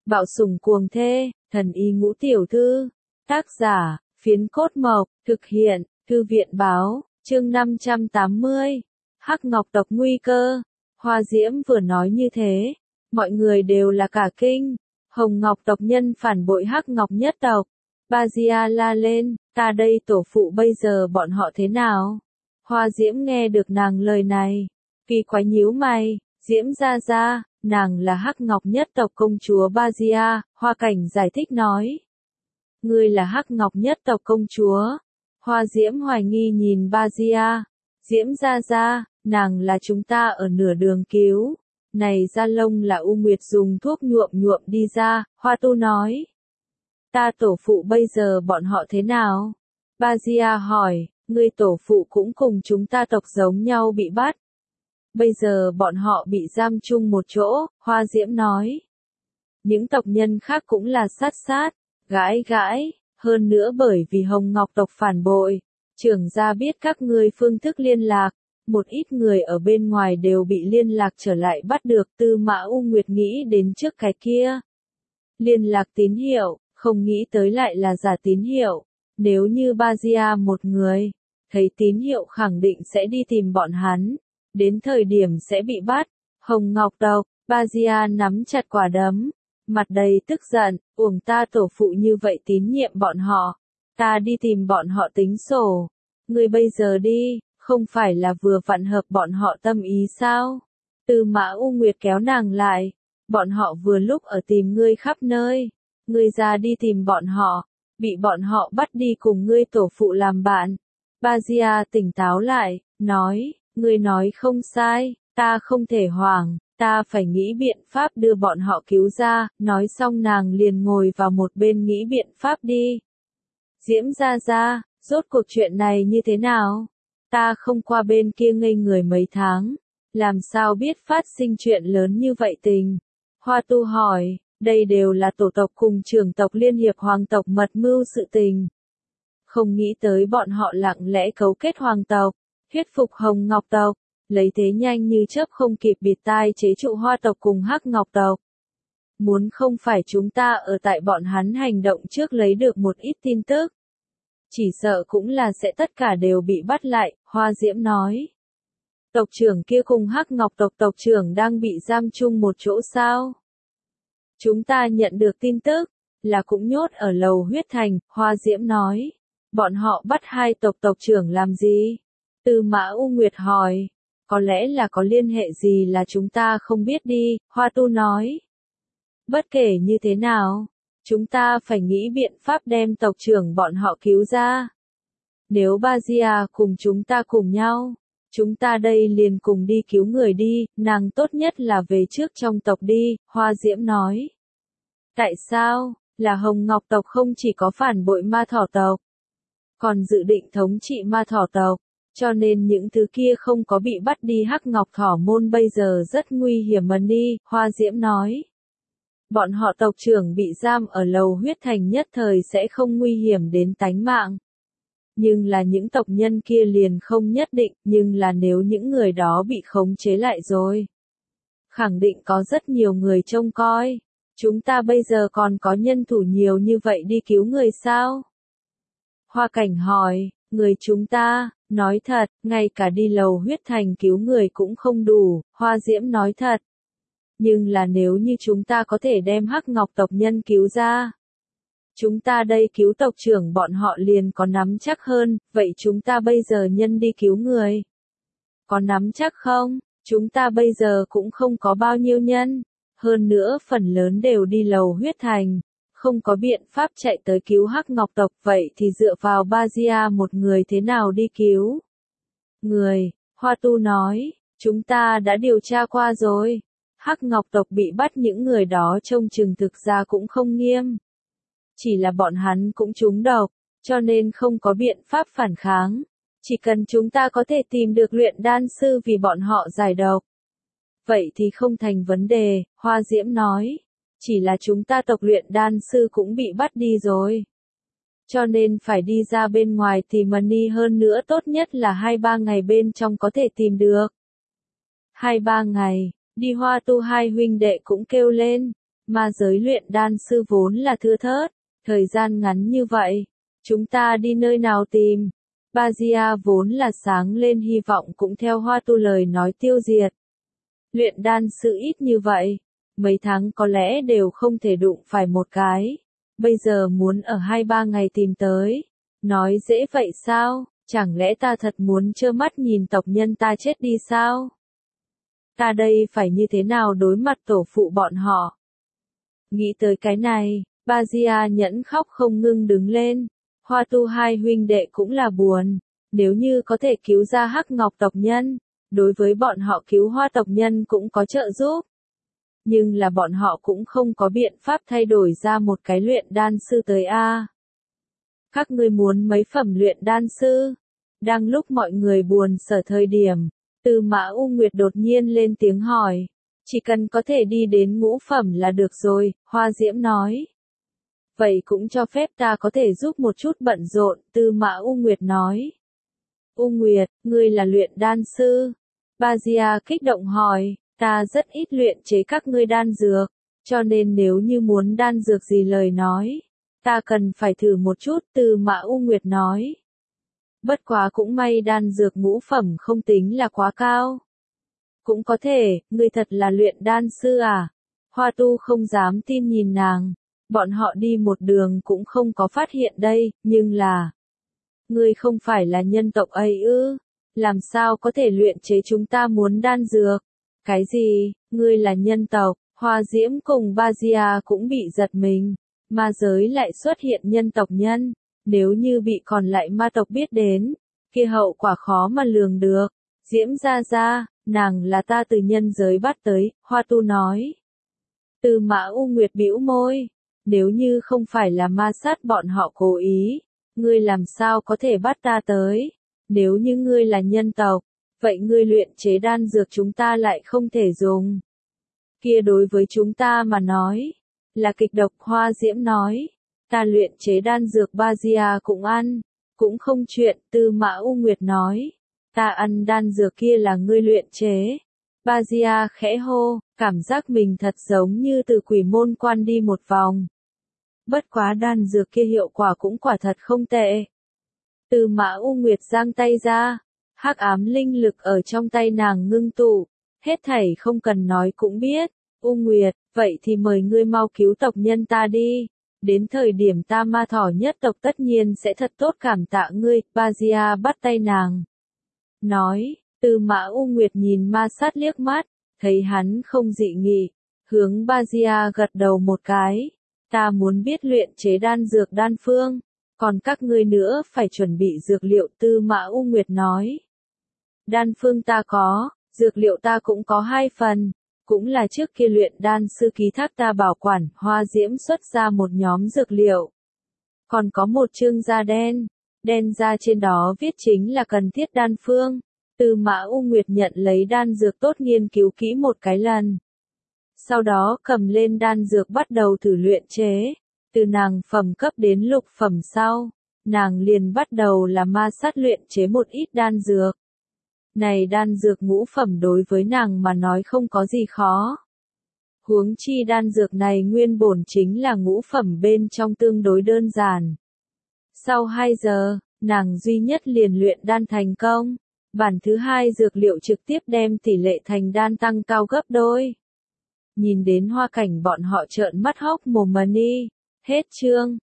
Bạo sủng cuồng thê, thần y ngũ tiểu thư. Tác giả, Phiến Cốt Mộc, thực hiện, Thư viện báo, chương 580. Hắc Ngọc tộc nguy cơ. Hoa Diễm vừa nói như thế, mọi người đều là cả kinh. Hồng Ngọc tộc nhân phản bội Hắc Ngọc nhất tộc. Bajia la lên, ta đây tổ phụ bây giờ bọn họ thế nào? Hoa Diễm nghe được nàng lời này, kỳ quái nhíu mày, Diễm gia gia, nàng là Hắc Ngọc nhất tộc công chúa Bajia, Hoa Cảnh giải thích nói. Ngươi là Hắc Ngọc nhất tộc công chúa. Hoa Diễm hoài nghi nhìn Bajia, Diễm gia gia, nàng là chúng ta ở nửa đường cứu. Này da lông là U Nguyệt dùng thuốc nhuộm đi ra, Hoa Tu nói. Ta tổ phụ bây giờ bọn họ thế nào? Bajia hỏi, ngươi tổ phụ cũng cùng chúng ta tộc giống nhau bị bắt. Bây giờ bọn họ bị giam chung một chỗ, Hoa Diễm nói. Những tộc nhân khác cũng là sát, gãi, hơn nữa bởi vì Hồng Ngọc tộc phản bội. Trưởng gia biết các ngươi phương thức liên lạc, một ít người ở bên ngoài đều bị liên lạc trở lại bắt được. Tư Mã U Nguyệt nghĩ đến trước cái kia. Liên lạc tín hiệu, không nghĩ tới lại là giả tín hiệu. Nếu như Bajia một người, thấy tín hiệu khẳng định sẽ đi tìm bọn hắn. Đến thời điểm sẽ bị bắt. Hồng Ngọc tộc, Bajia nắm chặt quả đấm, mặt đầy tức giận, uổng ta tổ phụ như vậy tín nhiệm bọn họ. Ta đi tìm bọn họ tính sổ. Ngươi bây giờ đi, không phải là vừa vặn hợp bọn họ tâm ý sao? Tư Mã U Nguyệt kéo nàng lại. Bọn họ vừa lúc ở tìm ngươi khắp nơi. Ngươi ra đi tìm bọn họ, bị bọn họ bắt đi cùng ngươi tổ phụ làm bạn. Bajia tỉnh táo lại, nói, ngươi nói không sai, ta không thể hoảng, ta phải nghĩ biện pháp đưa bọn họ cứu ra. Nói xong nàng liền ngồi vào một bên nghĩ biện pháp đi. Diễm gia gia, rốt cuộc chuyện này như thế nào? Ta không qua bên kia ngây người mấy tháng, làm sao biết phát sinh chuyện lớn như vậy tình? Hoa Tu hỏi, đây đều là tổ tộc cùng trưởng tộc liên hiệp hoàng tộc mật mưu sự tình. Không nghĩ tới bọn họ lặng lẽ cấu kết hoàng tộc, thuyết phục Hồng Ngọc tộc, lấy thế nhanh như chớp không kịp bịt tai chế trụ Hoa tộc cùng Hắc Ngọc tộc. Muốn không phải chúng ta ở tại bọn hắn hành động trước lấy được một ít tin tức. Chỉ sợ cũng là sẽ tất cả đều bị bắt lại, Hoa Diễm nói. Tộc trưởng kia cùng Hắc Ngọc tộc tộc trưởng đang bị giam chung một chỗ sao? Chúng ta nhận được tin tức, là cũng nhốt ở lầu huyết thành, Hoa Diễm nói. Bọn họ bắt hai tộc tộc trưởng làm gì? Tư Mã U Nguyệt hỏi. Có lẽ là có liên hệ gì là chúng ta không biết đi, Hoa Tu nói. Bất kể như thế nào, chúng ta phải nghĩ biện pháp đem tộc trưởng bọn họ cứu ra. Nếu Bajia cùng chúng ta cùng nhau, chúng ta đây liền cùng đi cứu người đi, nàng tốt nhất là về trước trong tộc đi, Hoa Diễm nói. Tại sao, là Hồng Ngọc tộc không chỉ có phản bội ma thỏ tộc, còn dự định thống trị ma thỏ tộc, cho nên những thứ kia không có bị bắt đi. Hắc Ngọc thỏ môn bây giờ rất nguy hiểm mà đi, Hoa Diễm nói. Bọn họ tộc trưởng bị giam ở lầu huyết thành nhất thời sẽ không nguy hiểm đến tánh mạng. Nhưng là những tộc nhân kia liền không nhất định, nhưng là nếu những người đó bị khống chế lại rồi. Khẳng định có rất nhiều người trông coi. Chúng ta bây giờ còn có nhân thủ nhiều như vậy đi cứu người sao? Hoa Cảnh hỏi, người chúng ta, nói thật, ngay cả đi lầu huyết thành cứu người cũng không đủ, Hoa Diễm nói thật. Nhưng là nếu như chúng ta có thể đem Hắc Ngọc tộc nhân cứu ra, chúng ta đây cứu tộc trưởng bọn họ liền có nắm chắc hơn, vậy chúng ta bây giờ nhân đi cứu người. Có nắm chắc không? Chúng ta bây giờ cũng không có bao nhiêu nhân, hơn nữa phần lớn đều đi lầu huyết thành, không có biện pháp chạy tới cứu Hắc Ngọc tộc, vậy thì dựa vào Bajia một người thế nào đi cứu? Người, Hoa Tu nói, chúng ta đã điều tra qua rồi. Hắc Ngọc tộc bị bắt những người đó trông chừng thực ra cũng không nghiêm. Chỉ là bọn hắn cũng trúng độc, cho nên không có biện pháp phản kháng. Chỉ cần chúng ta có thể tìm được luyện đan sư vì bọn họ giải độc. Vậy thì không thành vấn đề, Hoa Diễm nói. Chỉ là chúng ta tộc luyện đan sư cũng bị bắt đi rồi. Cho nên phải đi ra bên ngoài tìm money, hơn nữa tốt nhất là 2-3 ngày bên trong có thể tìm được. 2-3 ngày. Đi. Hoa Tu hai huynh đệ cũng kêu lên. Ma giới luyện đan sư vốn là thưa thớt, thời gian ngắn như vậy, chúng ta đi nơi nào tìm? Bajia vốn là sáng lên hy vọng cũng theo Hoa Tu lời nói tiêu diệt. Luyện đan sư ít như vậy, mấy tháng có lẽ đều không thể đụng phải một cái. Bây giờ muốn ở 2-3 ngày tìm tới. Nói dễ vậy sao? Chẳng lẽ ta thật muốn trơ mắt nhìn tộc nhân ta chết đi sao? Ta đây phải như thế nào đối mặt tổ phụ bọn họ? Nghĩ tới cái này, Bajia nhẫn khóc không ngưng đứng lên. Hoa Tu hai huynh đệ cũng là buồn. Nếu như có thể cứu ra Hắc Ngọc tộc nhân, đối với bọn họ cứu Hoa tộc nhân cũng có trợ giúp. Nhưng là bọn họ cũng không có biện pháp thay đổi ra một cái luyện đan sư tới a. Các ngươi muốn mấy phẩm luyện đan sư? Đang lúc mọi người buồn sở thời điểm, Tư Mã U Nguyệt đột nhiên lên tiếng hỏi. Chỉ cần có thể đi đến ngũ phẩm là được rồi, Hoa Diễm nói. Vậy cũng cho phép ta có thể giúp một chút bận rộn, Tư Mã U Nguyệt nói. U Nguyệt, ngươi là luyện đan sư. Bajia kích động hỏi, ta rất ít luyện chế các ngươi đan dược, cho nên nếu như muốn đan dược gì lời nói, ta cần phải thử một chút, Tư Mã U Nguyệt nói. Bất quá cũng may đan dược ngũ phẩm không tính là quá cao. Cũng có thể, ngươi thật là luyện đan sư à? Hoa Tu không dám tin nhìn nàng. Bọn họ đi một đường cũng không có phát hiện đây, nhưng là... Ngươi không phải là nhân tộc ấy ư? Làm sao có thể luyện chế chúng ta muốn đan dược? Cái gì? Ngươi là nhân tộc? Hoa Diễm cùng Bajia cũng bị giật mình. Ma giới lại xuất hiện nhân tộc nhân. Nếu như bị còn lại ma tộc biết đến, kia hậu quả khó mà lường được. Diễm gia gia, nàng là ta từ nhân giới bắt tới, Hoa Tu nói. Tư Mã U Nguyệt bĩu môi. Nếu như không phải là ma sát bọn họ cố ý, ngươi làm sao có thể bắt ta tới? Nếu như ngươi là nhân tộc, vậy ngươi luyện chế đan dược chúng ta lại không thể dùng. Kia đối với chúng ta mà nói, là kịch độc, Hoa Diễm nói. Ta luyện chế đan dược Bajia cũng ăn, cũng không chuyện, Tư Mã U Nguyệt nói. Ta ăn đan dược kia là ngươi luyện chế. Bajia khẽ hô, cảm giác mình thật giống như từ quỷ môn quan đi một vòng. Bất quá đan dược kia hiệu quả cũng quả thật không tệ. Tư Mã U Nguyệt giang tay ra, hắc ám linh lực ở trong tay nàng ngưng tụ, hết thảy không cần nói cũng biết. U Nguyệt, vậy thì mời ngươi mau cứu tộc nhân ta đi. Đến thời điểm ta ma thỏ nhất tộc tất nhiên sẽ thật tốt cảm tạ ngươi. Bajia bắt tay nàng. Nói, Tư Mã U Nguyệt nhìn ma sát liếc mắt, thấy hắn không dị nghị, hướng Bajia gật đầu một cái. Ta muốn biết luyện chế đan dược đan phương, còn các ngươi nữa phải chuẩn bị dược liệu, Tư Mã U Nguyệt nói. Đan phương ta có, dược liệu ta cũng có 2 phần, cũng là trước kia luyện đan sư ký thác ta bảo quản. Hoa Diễm xuất ra một nhóm dược liệu. Còn có một chương da đen, đen da trên đó viết chính là cần thiết đan phương. Tư Mã U Nguyệt nhận lấy đan dược tốt nghiên cứu kỹ một cái lần. Sau đó cầm lên đan dược bắt đầu thử luyện chế. Từ nàng phẩm cấp đến lục phẩm sau, nàng liền bắt đầu là ma sát luyện chế một ít đan dược. Này đan dược ngũ phẩm đối với nàng mà nói không có gì khó. Huống chi đan dược này nguyên bổn chính là ngũ phẩm bên trong tương đối đơn giản. Sau 2 giờ, nàng duy nhất liền luyện đan thành công. Bản thứ 2 dược liệu trực tiếp đem tỷ lệ thành đan tăng cao gấp đôi. Nhìn đến Hoa Cảnh bọn họ trợn mắt hốc mồm mà ni. Hết chương.